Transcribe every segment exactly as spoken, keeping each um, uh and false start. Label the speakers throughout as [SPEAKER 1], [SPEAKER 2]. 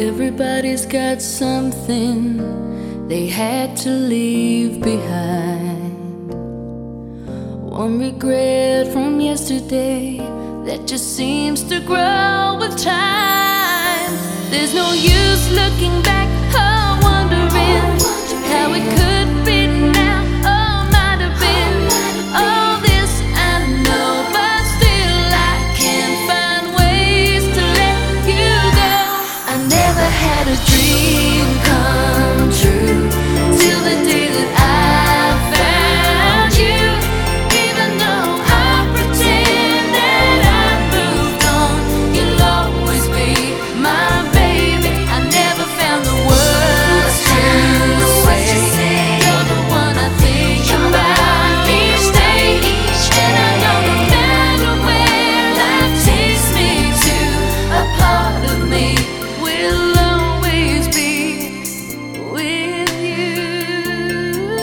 [SPEAKER 1] Everybody's got something they had to leave behind. One regret from yesterday that just seems to grow with time. There's no use looking back or wondering how it could be now or might have been. All this I know, but still I can't find ways to let you go. I never had a dream come true till the day that I found you. Even though I pretend that I moved on, you'll always be my baby. I never found the words to say. You're the one I think about each day, and I know no matter where life takes me to, a part of me will always be with you.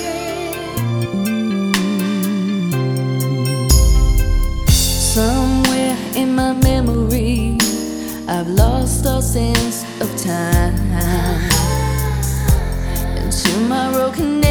[SPEAKER 1] Somewhere in my memory, I've lost all sense of time, and tomorrow can